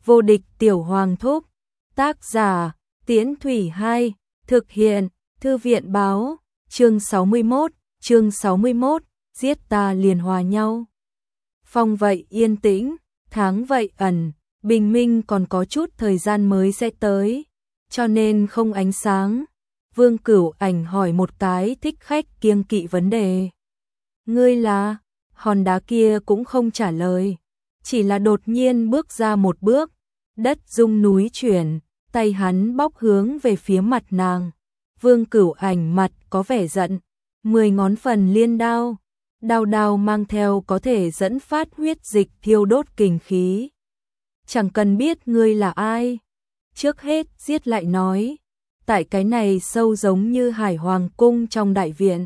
Vô địch tiểu hoàng thúc. Tác giả, Tiễn Thủy 2, thực hiện, Thư viện báo, chương 61, giết ta liền hòa nhau. Phong vậy yên tĩnh, tháng vậy ẩn, bình minh còn có chút thời gian mới sẽ tới, cho nên không ánh sáng. Vương Cửu Ảnh hỏi một cái thích khách kiêng kỵ vấn đề. Ngươi là? Hòn đá kia cũng không trả lời, chỉ là đột nhiên bước ra một bước, đất rung núi chuyển, tay hắn bóc hướng về phía mặt nàng. Vương Cửu Ảnh mặt có vẻ giận, 10 ngón phần liên đao, đao mang theo có thể dẫn phát huyết dịch thiêu đốt kình khí. Chẳng cần biết ngươi là ai, trước hết giết lại nói. Tại cái này sâu giống như Hải Hoàng cung trong đại viện.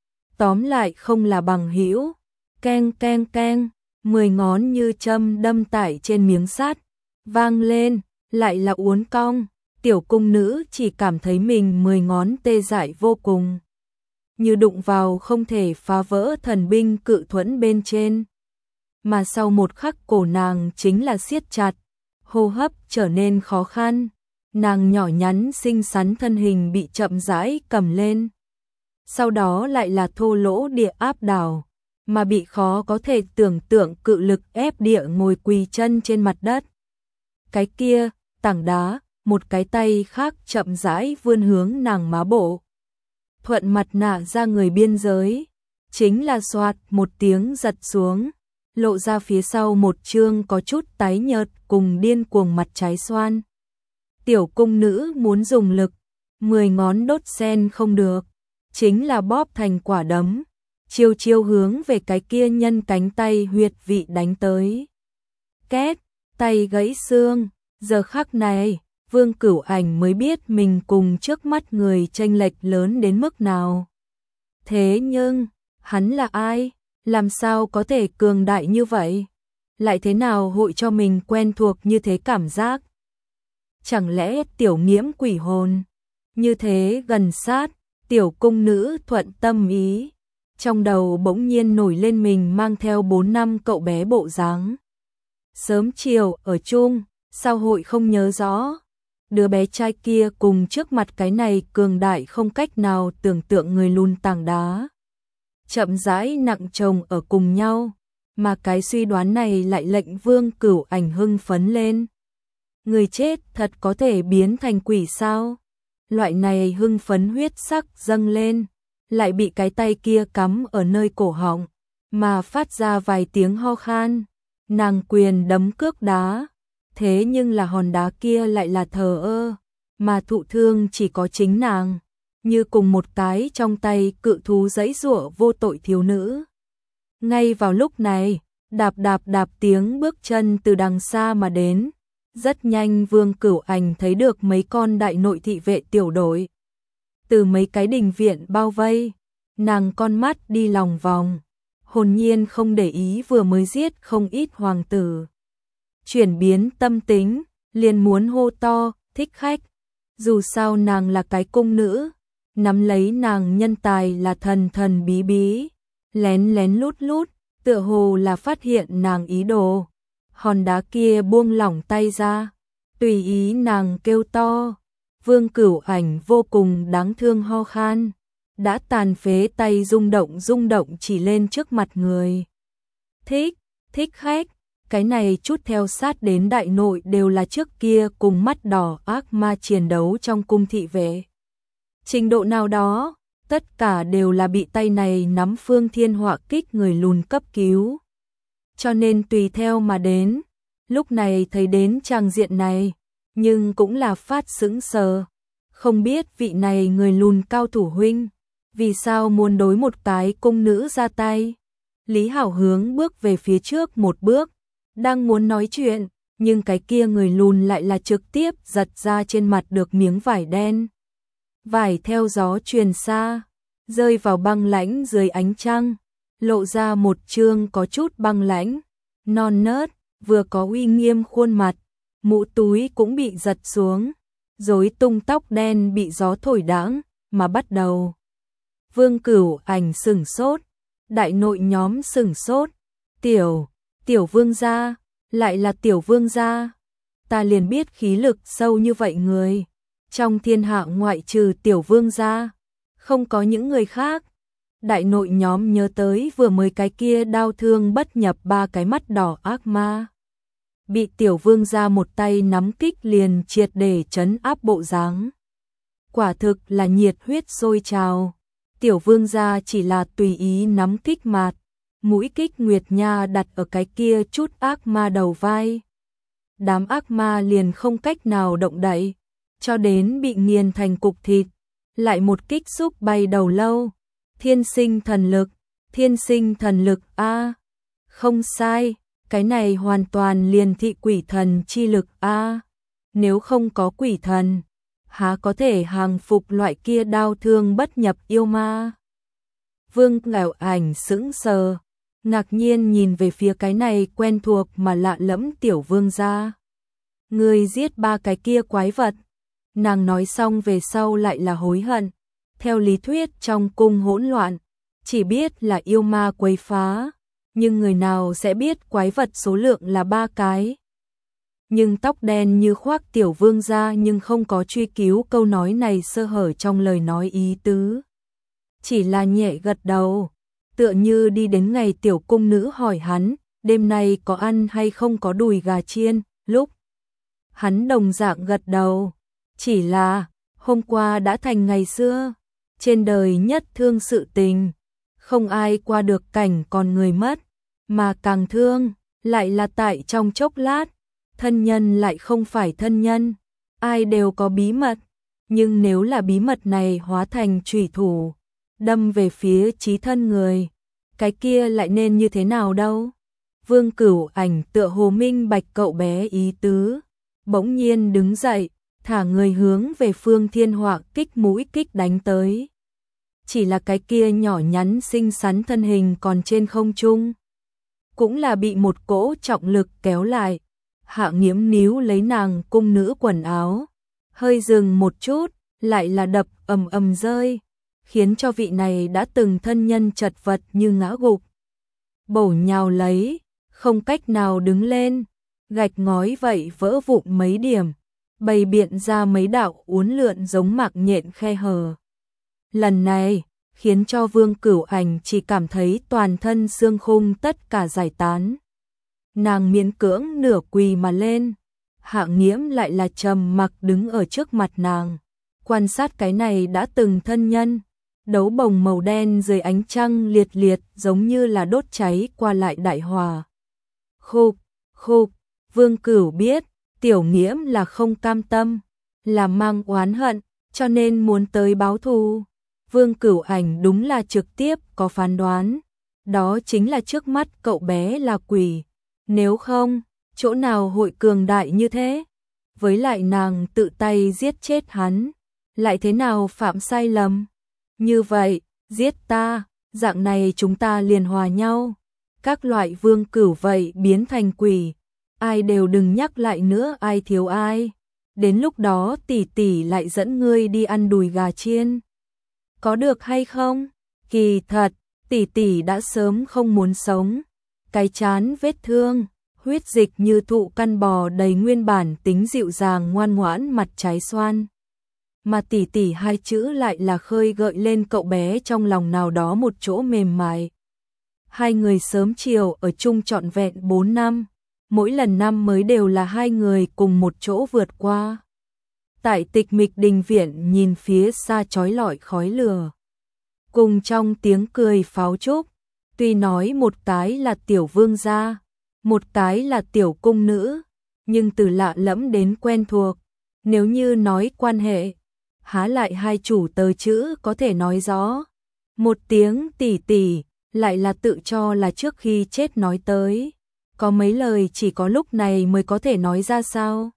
Tóm lại không là bằng hữu. Keng keng keng, 10 ngón như châm đâm tải trên miếng sắt, vang lên, lại là uốn cong. Tiểu cung nữ chỉ cảm thấy mình 10 ngón tê dại vô cùng, như đụng vào không thể phá vỡ thần binh cự thuẫn bên trên. Mà sau một khắc cổ nàng chính là siết chặt, hô hấp trở nên khó khăn. Nàng nhỏ nhắn xinh xắn thân hình bị chậm rãi cầm lên. Sau đó lại là thô lỗ địa áp đảo, mà bị khó có thể tưởng tượng cự lực ép địa ngồi quỳ chân trên mặt đất. Cái kia, tảng đá, một cái tay khác chậm rãi vươn hướng nàng má bộ. Thuận mặt nạ ra người biên giới, chính là xoạt một tiếng giật xuống, lộ ra phía sau một trương có chút tái nhợt cùng điên cuồng mặt trái xoan. Tiểu cung nữ muốn dùng lực, 10 ngón đốt sen không được, chính là bóp thành quả đấm, chiêu hướng về cái kia nhân cánh tay huyệt vị đánh tới. Két, tay gãy xương, giờ khắc này, Vương Cửu Ảnh mới biết mình cùng trước mắt người chênh lệch lớn đến mức nào. Thế nhưng, hắn là ai? Làm sao có thể cường đại như vậy? Lại thế nào hội cho mình quen thuộc như thế cảm giác? Chẳng lẽ tiểu nghiễm quỷ hồn? Như thế gần sát, tiểu cung nữ thuận tâm ý. Trong đầu bỗng nhiên nổi lên mình mang theo 4 năm cậu bé bộ dáng. Sớm chiều ở chung, sao hội không nhớ rõ? Đứa bé trai kia cùng trước mặt cái này cường đại không cách nào tưởng tượng người lùn tảng đá. Chậm rãi nặng chồng ở cùng nhau, mà cái suy đoán này lại lệnh Vương Cửu Ảnh hưng phấn lên. Người chết thật có thể biến thành quỷ sao? Loại này hưng phấn huyết sắc dâng lên, lại bị cái tay kia cắm ở nơi cổ họng, mà phát ra vài tiếng ho khan. Nàng quyền đấm cước đá, thế nhưng là hòn đá kia lại là thờ ơ, mà thụ thương chỉ có chính nàng, như cùng một cái trong tay cự thú giãy giụa vô tội thiếu nữ. Ngay vào lúc này, đạp tiếng bước chân từ đằng xa mà đến. Rất nhanh Vương Cửu Ảnh thấy được mấy con đại nội thị vệ tiểu đội. Từ mấy cái đình viện bao vây, nàng con mắt đi lòng vòng, hồn nhiên không để ý vừa mới giết không ít hoàng tử. Chuyển biến tâm tính, liền muốn hô to, thích khách. Dù sao nàng là cái cung nữ, nắm lấy nàng nhân tài là thần bí, lén lút, tựa hồ là phát hiện nàng ý đồ. Hòn đá kia buông lỏng tay ra, tùy ý nàng kêu to. Vương Cửu Ảnh vô cùng đáng thương ho khan, đã tàn phế tay rung động chỉ lên trước mặt người. Thích khách, cái này chút theo sát đến đại nội đều là trước kia cùng mắt đỏ ác ma chiến đấu trong cung thị vệ. Trình độ nào đó, tất cả đều là bị tay này nắm phương thiên họa kích người lùn cấp cứu. Cho nên tùy theo mà đến, lúc này thấy đến trang diện này, nhưng cũng là phát sững sờ. Không biết vị này người lùn cao thủ huynh, vì sao muốn đối một cái cung nữ ra tay. Lý Hảo hướng bước về phía trước một bước, đang muốn nói chuyện, nhưng cái kia người lùn lại là trực tiếp giật ra trên mặt được miếng vải đen. Vải theo gió truyền xa, rơi vào băng lãnh dưới ánh trăng, lộ ra một trương có chút băng lãnh, non nớt, vừa có uy nghiêm khuôn mặt, mũ túi cũng bị giật xuống, rối tung tóc đen bị gió thổi đãng, mà bắt đầu. Vương Cửu Ảnh sửng sốt, đại nội nhóm sửng sốt, tiểu vương gia, lại là tiểu vương gia. ta liền biết khí lực sâu như vậy người. Trong thiên hạ ngoại trừ tiểu vương ra, không có những người khác. Đại nội nhóm nhớ tới vừa mới cái kia đau thương bất nhập 3 cái mắt đỏ ác ma. Bị tiểu vương ra một tay nắm kích liền triệt để trấn áp bộ dáng. Quả thực là nhiệt huyết sôi trào. Tiểu vương gia chỉ là tùy ý nắm kích mạt, mũi kích Nguyệt Nha đặt ở cái kia chút ác ma đầu vai. Đám ác ma liền không cách nào động đậy, cho đến bị nghiền thành cục thịt, lại một kích xúc bay đầu lâu. Thiên sinh thần lực a. Không sai, cái này hoàn toàn liền thị quỷ thần chi lực a. Nếu không có quỷ thần, há có thể hàng phục loại kia đau thương bất nhập yêu ma. Vương Cửu Ảnh sững sờ, ngạc nhiên nhìn về phía cái này quen thuộc mà lạ lẫm tiểu vương gia. Người giết 3 cái kia quái vật. Nàng nói xong về sau lại là hối hận. Theo lý thuyết trong cung hỗn loạn, chỉ biết là yêu ma quấy phá, nhưng người nào sẽ biết quái vật số lượng là 3 cái. Nhưng tóc đen như khoác tiểu vương gia nhưng không có truy cứu câu nói này sơ hở trong lời nói ý tứ. Chỉ là nhẹ gật đầu, tựa như đi đến ngày tiểu cung nữ hỏi hắn, đêm nay có ăn hay không có đùi gà chiên, lúc hắn đồng dạng gật đầu, chỉ là hôm qua đã thành ngày xưa, trên đời nhất thương sự tình, không ai qua được cảnh còn người mất, mà càng thương, lại là tại trong chốc lát, thân nhân lại không phải thân nhân, ai đều có bí mật, nhưng nếu là bí mật này hóa thành chủy thủ, đâm về phía chí thân người, cái kia lại nên như thế nào đâu? Vương Cửu Ảnh tựa hồ minh bạch cậu bé ý tứ, bỗng nhiên đứng dậy, thả người hướng về Phương Thiên Họa kích mũi kích đánh tới. Chỉ là cái kia nhỏ nhắn xinh xắn thân hình còn trên không trung, cũng là bị một cỗ trọng lực kéo lại. Hạ Nghiễm níu lấy nàng cung nữ quần áo, hơi dừng một chút, lại là đập ầm ầm rơi, khiến cho vị này đã từng thân nhân chật vật như ngã gục. Bổ nhào lấy, không cách nào đứng lên, gạch ngói vậy vỡ vụn mấy điểm, bày biện ra mấy đạo uốn lượn giống mạc nhện khe hở. Lần này, khiến cho Vương Cửu Ảnh chỉ cảm thấy toàn thân xương khung tất cả giải tán. Nàng miễn cưỡng nửa quỳ mà lên, Hạ Nghiễm lại là trầm mặc đứng ở trước mặt nàng, quan sát cái này đã từng thân nhân, đấu bồng màu đen dưới ánh trăng liệt liệt giống như là đốt cháy qua lại đại hòa. Khục, Vương Cửu biết, Tiểu Nghiễm là không cam tâm, là mang oán hận, cho nên muốn tới báo thù. Vương Cửu Ảnh đúng là trực tiếp có phán đoán, đó chính là trước mắt cậu bé là quỷ. Nếu không, chỗ nào hội cường đại như thế? Với lại nàng tự tay giết chết hắn, lại thế nào phạm sai lầm? Như vậy, giết ta, dạng này chúng ta liền hòa nhau. Các loại Vương Cửu vậy biến thành quỷ, ai đều đừng nhắc lại nữa ai thiếu ai. Đến lúc đó tỷ tỷ lại dẫn ngươi đi ăn đùi gà chiên. Có được hay không? Kỳ thật, tỷ tỷ đã sớm không muốn sống. Cái chán vết thương, huyết dịch như thụ căn bò đầy nguyên bản tính dịu dàng ngoan ngoãn mặt trái xoan. Mà tỷ tỷ 2 chữ lại là khơi gợi lên cậu bé trong lòng nào đó một chỗ mềm mại. 2 người sớm chiều ở chung trọn vẹn 4 năm, mỗi lần năm mới đều là 2 người cùng một chỗ vượt qua. Tại tịch mịch đình viện nhìn phía xa chói lọi khói lửa, cùng trong tiếng cười pháo trúc, tuy nói một cái là tiểu vương gia, một cái là tiểu cung nữ, nhưng từ lạ lẫm đến quen thuộc, nếu như nói quan hệ, há lại 2 chủ tờ chữ có thể nói rõ. Một tiếng tỷ tỷ, lại là tự cho là trước khi chết nói tới, có mấy lời chỉ có lúc này mới có thể nói ra sao.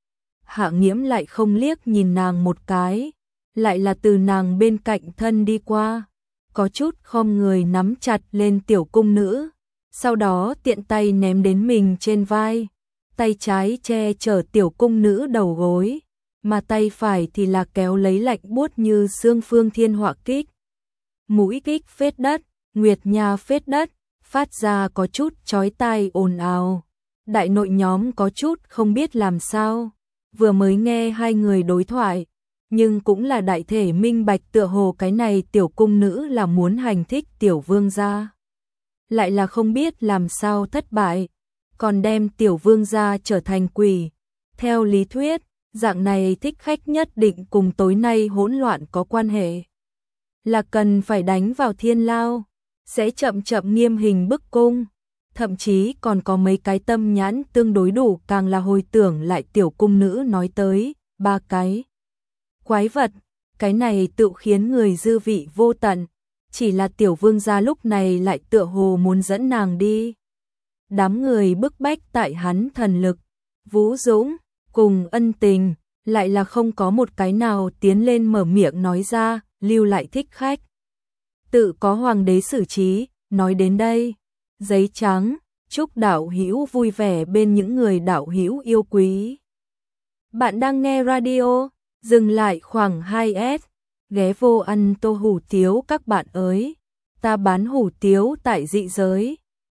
Hạ Nghiễm lại không liếc nhìn nàng một cái, lại là từ nàng bên cạnh thân đi qua, có chút khom người nắm chặt lên tiểu cung nữ, sau đó tiện tay ném đến mình trên vai, tay trái che chở tiểu cung nữ đầu gối, mà tay phải thì là kéo lấy lạnh buốt như xương Phương Thiên Họa kích. Mũi kích phết đất, Nguyệt Nha phết đất, phát ra có chút chói tai ồn ào. Đại nội nhóm có chút không biết làm sao, vừa mới nghe hai người đối thoại, nhưng cũng là đại thể minh bạch tựa hồ cái này tiểu cung nữ là muốn hành thích tiểu vương gia. Lại là không biết làm sao thất bại, còn đem tiểu vương gia trở thành quỷ. Theo lý thuyết, dạng này thích khách nhất định cùng tối nay hỗn loạn có quan hệ. Là cần phải đánh vào thiên lao, sẽ chậm chậm nghiêm hình bức cung. Thậm chí còn có mấy cái tâm nhãn tương đối đủ, càng là hồi tưởng lại tiểu cung nữ nói tới, 3 cái quái vật, cái này tự khiến người dư vị vô tận, chỉ là tiểu vương gia lúc này lại tựa hồ muốn dẫn nàng đi. Đám người bức bách tại hắn thần lực, vũ dũng, cùng ân tình, lại là không có một cái nào tiến lên mở miệng nói ra, lưu lại thích khách. Tự có hoàng đế xử trí, nói đến đây, giấy trắng, chúc đạo hữu vui vẻ bên những người đạo hữu yêu quý. Bạn đang nghe radio, dừng lại khoảng 2S, ghé vô ăn tô hủ tiếu các bạn ơi, ta bán hủ tiếu tại dị giới.